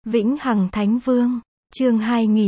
Vĩnh Hằng Thánh Vương, chương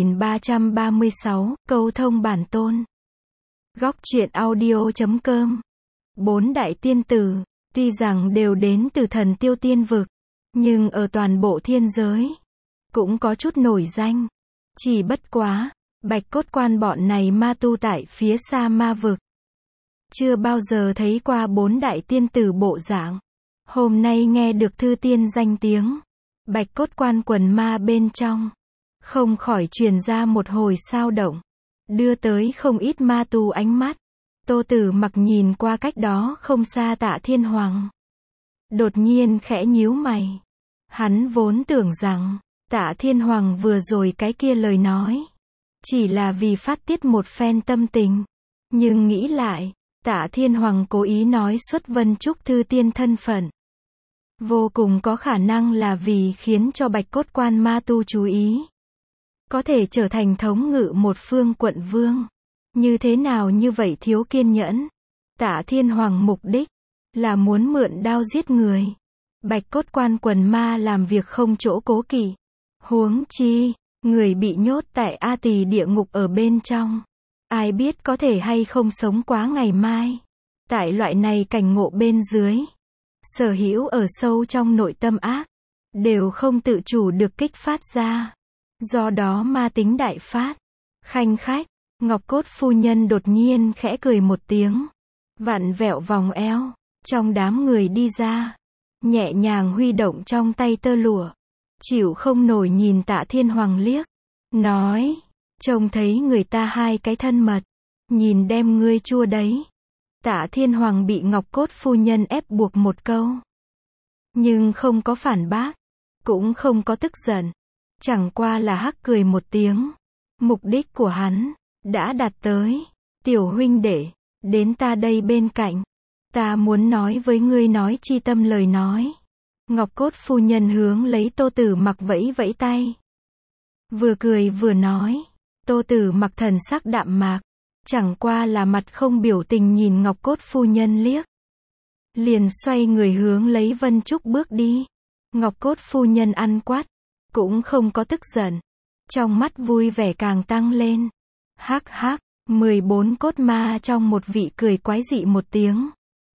2336, câu thông bản tôn. Góc truyện audio.com. 4 đại tiên tử, tuy rằng đều đến từ thần tiêu tiên vực, nhưng ở toàn bộ thiên giới, cũng có chút nổi danh. Chỉ bất quá, Bạch Cốt Quan bọn này ma tu tại phía xa ma vực. Chưa bao giờ thấy qua 4 đại tiên tử bộ dạng. Hôm nay nghe được thư tiên danh tiếng, Bạch Cốt Quan quần ma bên trong, không khỏi truyền ra một hồi sao động, đưa tới không ít ma tu ánh mắt. Tô Tử Mặc nhìn qua cách đó không xa Tạ Thiên Hoàng, đột nhiên khẽ nhíu mày. Hắn vốn tưởng rằng, Tạ Thiên Hoàng vừa rồi cái kia lời nói, chỉ là vì phát tiết một phen tâm tình. Nhưng nghĩ lại, Tạ Thiên Hoàng cố ý nói xuất Vân Trúc thư tiên thân phận, vô cùng có khả năng là vì khiến cho Bạch Cốt Quan ma tu chú ý. Có thể trở thành thống ngự một phương quận vương. Như thế nào như vậy thiếu kiên nhẫn. Tạ Thiên Hoàng mục đích là muốn mượn đao giết người. Bạch Cốt Quan quần ma làm việc không chỗ cố kỵ. Huống chi, người bị nhốt tại A Tỳ địa ngục ở bên trong, ai biết có thể hay không sống quá ngày mai. Tại loại này cảnh ngộ bên dưới, sở hữu ở sâu trong nội tâm ác, đều không tự chủ được kích phát ra. Do đó ma tính đại phát. Khanh khách, Ngọc Cốt phu nhân đột nhiên khẽ cười một tiếng, vặn vẹo vòng eo, trong đám người đi ra, nhẹ nhàng huy động trong tay tơ lụa, chịu không nổi nhìn Tạ Thiên Hoàng liếc, nói, trông thấy người ta hai cái thân mật, nhìn đem ngươi chua đấy. Tạ Thiên Hoàng bị Ngọc Cốt phu nhân ép buộc một câu, nhưng không có phản bác, cũng không có tức giận, chẳng qua là hắc cười một tiếng. Mục đích của hắn đã đạt tới. Tiểu huynh đệ, đến ta đây bên cạnh, ta muốn nói với ngươi nói chi tâm lời nói. Ngọc Cốt phu nhân hướng lấy Tô Tử Mặc vẫy vẫy tay, vừa cười vừa nói. Tô Tử Mặc thần sắc đạm mạc, chẳng qua là mặt không biểu tình nhìn Ngọc Cốt phu nhân liếc, liền xoay người hướng lấy Vân Trúc bước đi. Ngọc Cốt phu nhân ăn quát, cũng không có tức giận, trong mắt vui vẻ càng tăng lên. Hắc hắc, 14 cốt ma trong một vị cười quái dị một tiếng,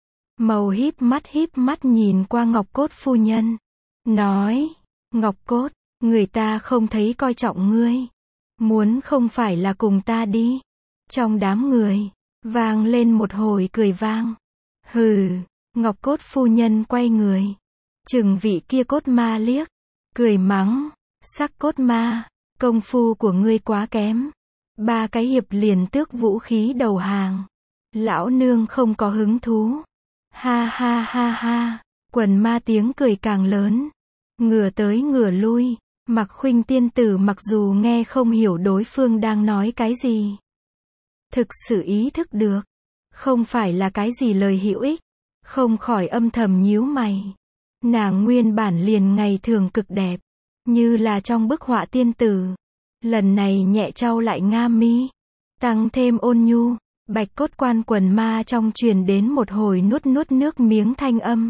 màu híp mắt nhìn qua Ngọc Cốt phu nhân, nói, Ngọc Cốt, người ta không thấy coi trọng ngươi, muốn không phải là cùng ta đi. Trong đám người, vang lên một hồi cười vang. Hừ, Ngọc Cốt phu nhân quay người, chừng vị kia cốt ma liếc, cười mắng, sắc cốt ma, công phu của ngươi quá kém. 3 cái hiệp liền tước vũ khí đầu hàng. Lão nương không có hứng thú. Ha ha ha ha, quần ma tiếng cười càng lớn. Ngửa tới ngửa lui, Mặc Khuynh tiên tử mặc dù nghe không hiểu đối phương đang nói cái gì, thực sự ý thức được, không phải là cái gì lời hữu ích, không khỏi âm thầm nhíu mày. Nàng nguyên bản liền ngày thường cực đẹp, như là trong bức họa tiên tử. Lần này nhẹ trao lại nga mi, tăng thêm ôn nhu. Bạch Cốt Quan quần ma trong truyền đến một hồi nuốt nước miếng thanh âm.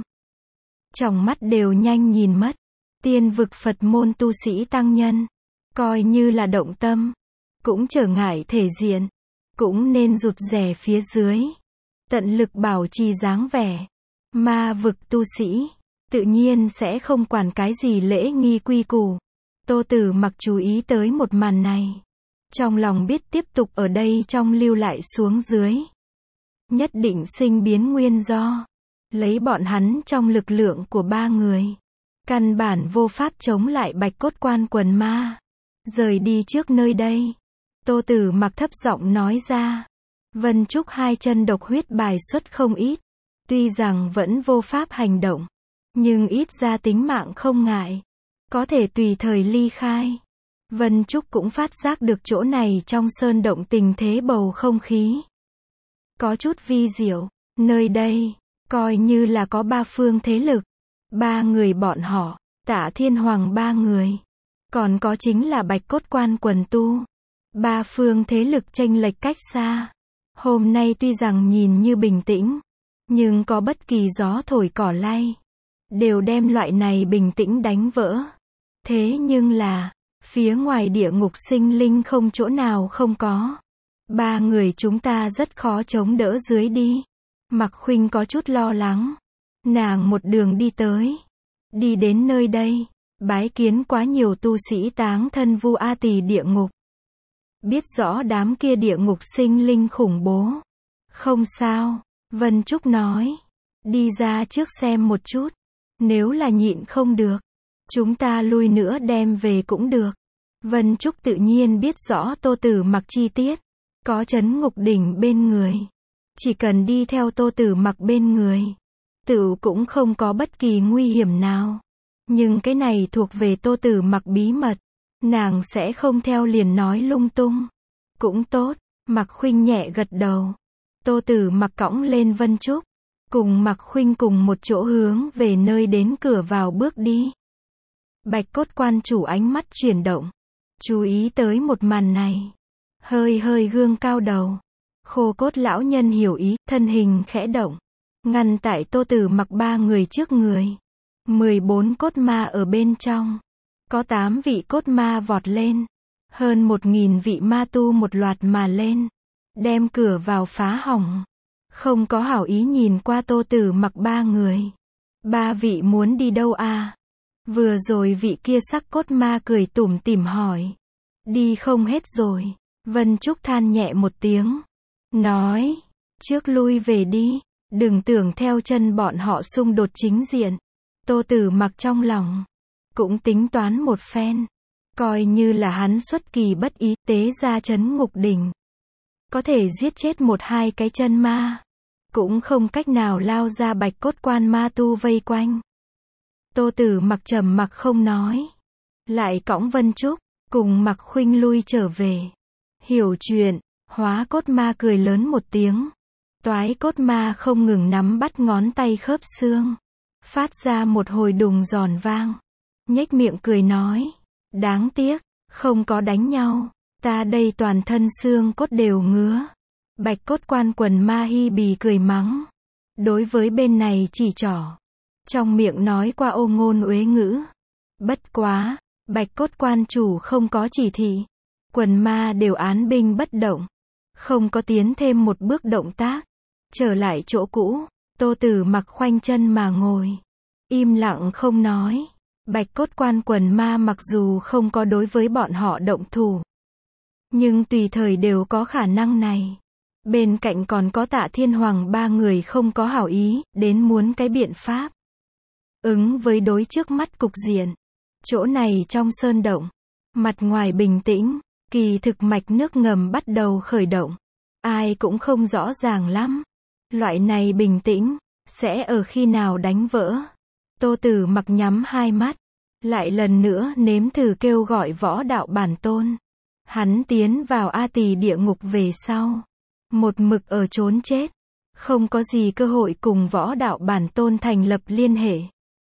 Trong mắt đều nhanh nhìn mất. Tiên vực Phật môn tu sĩ tăng nhân, coi như là động tâm, cũng trở ngại thể diện, cũng nên rụt rè phía dưới, tận lực bảo trì dáng vẻ. Ma vực tu sĩ, tự nhiên sẽ không quản cái gì lễ nghi quy củ. Tô Tử Mặc chú ý tới một màn này, trong lòng biết tiếp tục ở đây trong lưu lại xuống dưới, nhất định sinh biến nguyên do. Lấy bọn hắn trong lực lượng của 3 người, căn bản vô pháp chống lại Bạch Cốt Quan quần ma. Rời đi trước nơi đây, Tô Tử Mặc thấp giọng nói ra. Vân Trúc hai chân độc huyết bài xuất không ít, tuy rằng vẫn vô pháp hành động, nhưng ít ra tính mạng không ngại, có thể tùy thời ly khai. Vân Trúc cũng phát giác được chỗ này trong sơn động tình thế bầu không khí có chút vi diệu. Nơi đây, coi như là có 3 phương thế lực. 3 người bọn họ, Tạ Thiên Hoàng 3 người, còn có chính là Bạch Cốt Quan quần tu. 3 phương thế lực chênh lệch cách xa. Hôm nay tuy rằng nhìn như bình tĩnh, nhưng có bất kỳ gió thổi cỏ lay, đều đem loại này bình tĩnh đánh vỡ. Thế nhưng là, phía ngoài địa ngục sinh linh không chỗ nào không có. Ba người chúng ta rất khó chống đỡ dưới đi. Mạc Khuynh có chút lo lắng. Nàng một đường đi tới. Đi đến nơi đây, bái kiến quá nhiều tu sĩ táng thân vu A Tỳ địa ngục. Biết rõ đám kia địa ngục sinh linh khủng bố. Không sao, Vân Trúc nói. Đi ra trước xem một chút. Nếu là nhịn không được, chúng ta lui nữa đem về cũng được. Vân Trúc tự nhiên biết rõ Tô Tử Mặc chi tiết. Có Trấn Ngục Đỉnh bên người. Chỉ cần đi theo Tô Tử Mặc bên người, tự cũng không có bất kỳ nguy hiểm nào. Nhưng cái này thuộc về Tô Tử Mặc bí mật. Nàng sẽ không theo liền nói lung tung. Cũng tốt, Mạc Khuynh nhẹ gật đầu. Tô Tử Mặc cõng lên Vân Trúc. Cùng Mạc Khuynh cùng một chỗ hướng về nơi đến cửa vào bước đi. Bạch Cốt Quan chủ ánh mắt chuyển động. Chú ý tới một màn này. Hơi hơi gương cao đầu. Khô Cốt lão nhân hiểu ý, thân hình khẽ động. Ngăn tại Tô Tử Mặc ba người trước người. 14 cốt ma ở bên trong. Có 8 vị cốt ma vọt lên. Hơn 1000 vị ma tu một loạt mà lên. Đem cửa vào phá hỏng. Không có hảo ý nhìn qua Tô Tử Mặc ba người. Ba vị muốn đi đâu à? Vừa rồi vị kia sắc cốt ma cười tủm tỉm hỏi. Đi không hết rồi. Vân Trúc than nhẹ một tiếng. Nói. Trước lui về đi. Đừng tưởng theo chân bọn họ xung đột chính diện. Tô Tử Mặc trong lòng. Cũng tính toán một phen. Coi như là hắn xuất kỳ bất ý tế ra Trấn Ngục Đỉnh. Có thể giết chết 1-2 cái chân ma. Cũng không cách nào lao ra Bạch Cốt Quan ma tu vây quanh. Tô Tử Mặc trầm mặc không nói. Lại cõng Vân Trúc, cùng Mạc Khuynh lui trở về. Hiểu chuyện, Hóa Cốt Ma cười lớn một tiếng. Toái Cốt Ma không ngừng nắm bắt ngón tay khớp xương. Phát ra một hồi đùng giòn vang. Nhếch miệng cười nói. Đáng tiếc, không có đánh nhau. Ta đây toàn thân xương cốt đều ngứa. Bạch Cốt Quan quần ma hi bì cười mắng. Đối với bên này chỉ trỏ. Trong miệng nói qua ô ngôn uế ngữ. Bất quá, Bạch Cốt Quan chủ không có chỉ thị. Quần ma đều án binh bất động. Không có tiến thêm một bước động tác. Trở lại chỗ cũ, Tô Tử Mặc khoanh chân mà ngồi. Im lặng không nói. Bạch Cốt Quan quần ma mặc dù không có đối với bọn họ động thủ. Nhưng tùy thời đều có khả năng này. Bên cạnh còn có Tạ Thiên Hoàng ba người không có hảo ý, đến muốn cái biện pháp. Ứng với đối trước mắt cục diện. Chỗ này trong sơn động. Mặt ngoài bình tĩnh, kỳ thực mạch nước ngầm bắt đầu khởi động. Ai cũng không rõ ràng lắm. Loại này bình tĩnh, sẽ ở khi nào đánh vỡ. Tô Tử Mặc nhắm hai mắt. Lại lần nữa nếm thử kêu gọi võ đạo bản tôn. Hắn tiến vào A Tỳ địa ngục về sau. Một mực ở trốn chết. Không có gì cơ hội cùng võ đạo bản tôn thành lập liên hệ.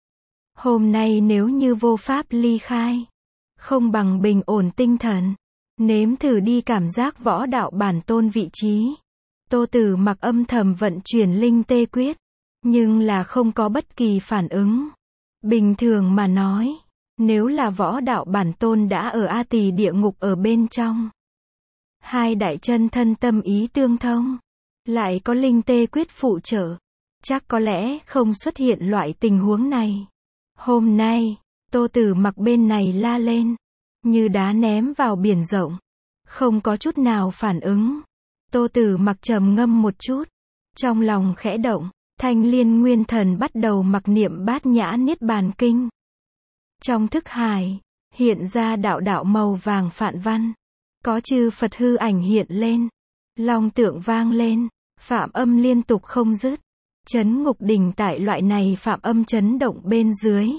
Hôm nay nếu như vô pháp ly khai. Không bằng bình ổn tinh thần. Nếm thử đi cảm giác võ đạo bản tôn vị trí. Tô Tử Mặc âm thầm vận chuyển linh tê quyết. Nhưng là không có bất kỳ phản ứng. Bình thường mà nói. Nếu là võ đạo bản tôn đã ở A Tỳ địa ngục ở bên trong. Hai đại chân thân tâm ý tương thông. Lại có linh tê quyết phụ trợ. Chắc có lẽ không xuất hiện loại tình huống này. Hôm nay, Tô Tử Mặc bên này la lên. Như đá ném vào biển rộng. Không có chút nào phản ứng. Tô Tử Mặc trầm ngâm một chút. Trong lòng khẽ động. Thanh Liên Nguyên Thần bắt đầu mặc niệm Bát Nhã Niết Bàn Kinh. Trong thức hải, hiện ra đạo đạo màu vàng phạn văn. Có chư Phật hư ảnh hiện lên. Long tượng vang lên. Phạm âm liên tục không dứt. Trấn Ngục Đỉnh tại loại này phạm âm chấn động bên dưới.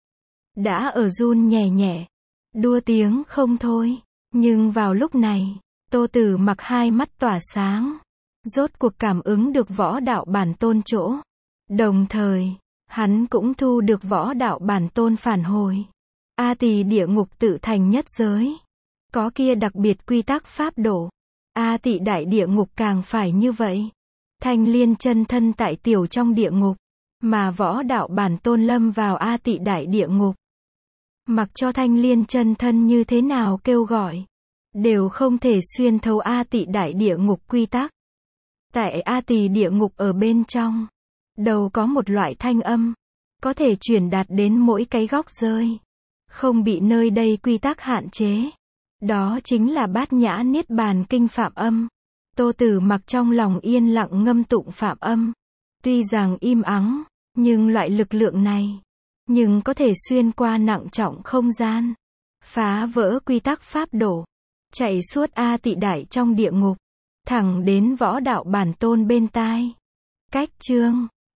Đã ở run nhẹ nhẹ. Đua tiếng không thôi. Nhưng vào lúc này, Tô Tử Mặc hai mắt tỏa sáng. Rốt cuộc cảm ứng được võ đạo bản tôn chỗ. Đồng thời, hắn cũng thu được võ đạo bản tôn phản hồi. A Tỳ địa ngục tự thành nhất giới. Có kia đặc biệt quy tắc pháp độ. A Tỳ đại địa ngục càng phải như vậy. Thanh Liên chân thân tại tiểu trong địa ngục. Mà võ đạo bản tôn lâm vào A Tỳ đại địa ngục. Mặc cho thanh liên chân thân như thế nào kêu gọi, đều không thể xuyên thấu A Tỳ đại địa ngục quy tắc. Tại A Tỳ địa ngục ở bên trong, đầu có một loại thanh âm, có thể truyền đạt đến mỗi cái góc rơi, không bị nơi đây quy tắc hạn chế. Đó chính là Bát Nhã Niết Bàn Kinh Phạm Âm. Tô Tử Mặc trong lòng yên lặng ngâm tụng Phạm Âm. Tuy rằng im ắng, nhưng loại lực lượng này, nhưng có thể xuyên qua nặng trọng không gian, phá vỡ quy tắc pháp độ, chạy suốt A Tỳ đại trong địa ngục, thẳng đến võ đạo bản tôn bên tai. Cách chương